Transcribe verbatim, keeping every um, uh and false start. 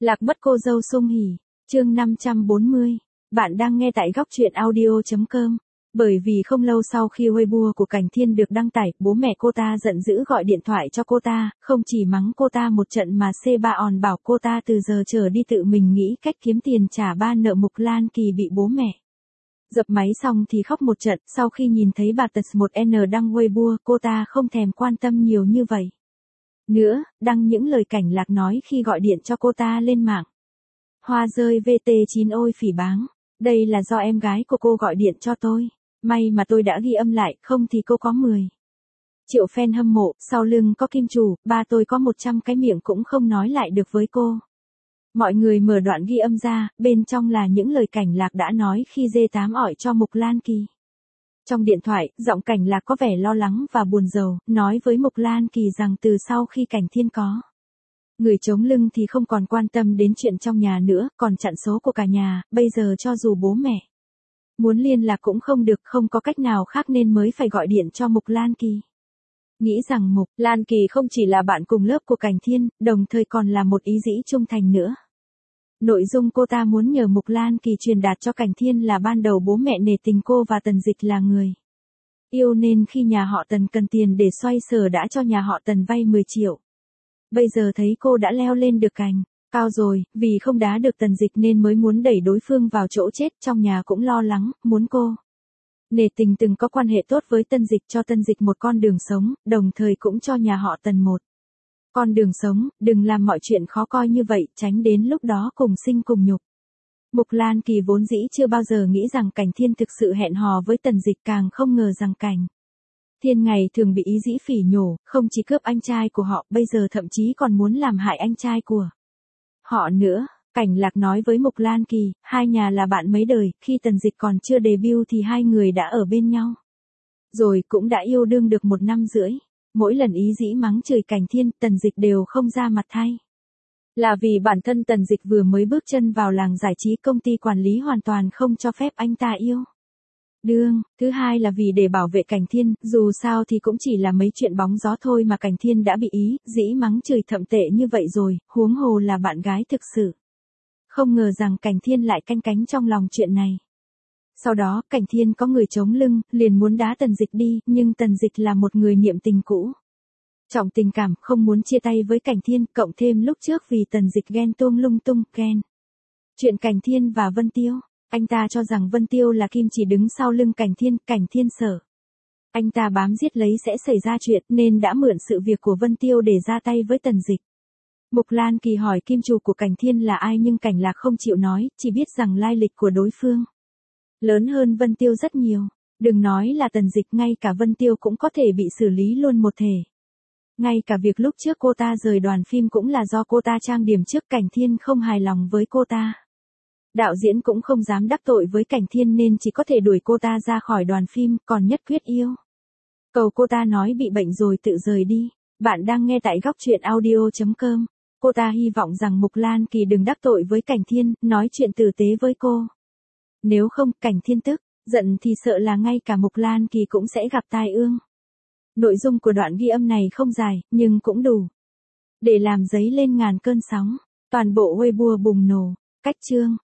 Lạc mất cô dâu Sung Hỉ, chương năm trăm bốn mươi. Bạn đang nghe tại góc truyện audio chấm com. Bởi vì không lâu sau khi Weibo của Cảnh Thiên được đăng tải, bố mẹ cô ta giận dữ gọi điện thoại cho cô ta, không chỉ mắng cô ta một trận mà xê ba on bảo cô ta từ giờ trở đi tự mình nghĩ cách kiếm tiền trả ba nợ Mục Lan Kỳ bị bố mẹ dập máy xong thì khóc một trận. Sau khi nhìn thấy bà Tật một N đăng Weibo, cô ta không thèm quan tâm nhiều như vậy nữa, đăng những lời Cảnh Lạc nói khi gọi điện cho cô ta lên mạng. Hoa rơi vê tê chín ôi phỉ báng, đây là do em gái của cô gọi điện cho tôi. May mà tôi đã ghi âm lại, không thì cô có mười triệu fan hâm mộ, sau lưng có kim chủ, ba tôi có một trăm cái miệng cũng không nói lại được với cô. Mọi người mở đoạn ghi âm ra, bên trong là những lời Cảnh Lạc đã nói khi dê tám ỏi cho Mục Lan Kỳ. Trong điện thoại, giọng Cảnh Lạc có vẻ lo lắng và buồn rầu, nói với Mục Lan Kỳ rằng từ sau khi Cảnh Thiên có người chống lưng thì không còn quan tâm đến chuyện trong nhà nữa, còn chặn số của cả nhà, bây giờ cho dù bố mẹ muốn liên lạc cũng không được, không có cách nào khác nên mới phải gọi điện cho Mục Lan Kỳ. Nghĩ rằng Mục Lan Kỳ không chỉ là bạn cùng lớp của Cảnh Thiên, đồng thời còn là một ý dĩ trung thành nữa. Nội dung cô ta muốn nhờ Mục Lan Kỳ truyền đạt cho Cảnh Thiên là ban đầu bố mẹ nể tình cô và Tần Dịch là người yêu nên khi nhà họ Tần cần tiền để xoay sở đã cho nhà họ Tần vay mười triệu. Bây giờ thấy cô đã leo lên được cành cao rồi, vì không đá được Tần Dịch nên mới muốn đẩy đối phương vào chỗ chết, trong nhà cũng lo lắng, muốn cô nể tình từng có quan hệ tốt với Tân Dịch cho Tân Dịch một con đường sống, đồng thời cũng cho nhà họ Tần một con đường sống, đừng làm mọi chuyện khó coi như vậy, tránh đến lúc đó cùng sinh cùng nhục. Mục Lan Kỳ vốn dĩ chưa bao giờ nghĩ rằng Cảnh Thiên thực sự hẹn hò với Tần Dịch, càng không ngờ rằng Cảnh Thiên ngày thường bị ý dĩ phỉ nhổ, không chỉ cướp anh trai của họ, bây giờ thậm chí còn muốn làm hại anh trai của họ nữa. Cảnh Lạc nói với Mục Lan Kỳ, hai nhà là bạn mấy đời, khi Tần Dịch còn chưa debut thì hai người đã ở bên nhau. Rồi cũng đã yêu đương được một năm rưỡi. Mỗi lần ý dĩ mắng chửi Cảnh Thiên, Tần Dịch đều không ra mặt thay. Là vì bản thân Tần Dịch vừa mới bước chân vào làng giải trí, công ty quản lý hoàn toàn không cho phép anh ta yêu đương. Thứ hai là vì để bảo vệ Cảnh Thiên, dù sao thì cũng chỉ là mấy chuyện bóng gió thôi mà Cảnh Thiên đã bị ý dĩ mắng chửi thậm tệ như vậy rồi, huống hồ là bạn gái thực sự. Không ngờ rằng Cảnh Thiên lại canh cánh trong lòng chuyện này. Sau đó, Cảnh Thiên có người chống lưng, liền muốn đá Tần Dịch đi, nhưng Tần Dịch là một người niệm tình cũ trọng tình cảm, không muốn chia tay với Cảnh Thiên, cộng thêm lúc trước vì Tần Dịch ghen tuông lung tung, ghen chuyện Cảnh Thiên và Vân Tiêu. Anh ta cho rằng Vân Tiêu là kim chỉ đứng sau lưng Cảnh Thiên, Cảnh Thiên sợ anh ta bám giết lấy sẽ xảy ra chuyện, nên đã mượn sự việc của Vân Tiêu để ra tay với Tần Dịch. Mục Lan Kỳ hỏi kim chủ của Cảnh Thiên là ai, nhưng Cảnh Lạc không chịu nói, chỉ biết rằng lai lịch của đối phương lớn hơn Vân Tiêu rất nhiều. Đừng nói là Tần Dịch, ngay cả Vân Tiêu cũng có thể bị xử lý luôn một thể. Ngay cả việc lúc trước cô ta rời đoàn phim cũng là do cô ta trang điểm trước Cảnh Thiên không hài lòng với cô ta. Đạo diễn cũng không dám đắc tội với Cảnh Thiên nên chỉ có thể đuổi cô ta ra khỏi đoàn phim, còn nhất quyết yêu cầu cô ta nói bị bệnh rồi tự rời đi. Bạn đang nghe tại góc truyện audio chấm com. Cô ta hy vọng rằng Mục Lan Kỳ đừng đắc tội với Cảnh Thiên, nói chuyện tử tế với cô. Nếu không, Cảnh Thiên tức giận thì sợ là ngay cả Mục Lan Kỳ cũng sẽ gặp tai ương. Nội dung của đoạn ghi âm này không dài, nhưng cũng đủ để làm dấy lên ngàn cơn sóng. Toàn bộ Weibo bùng nổ. Cách chương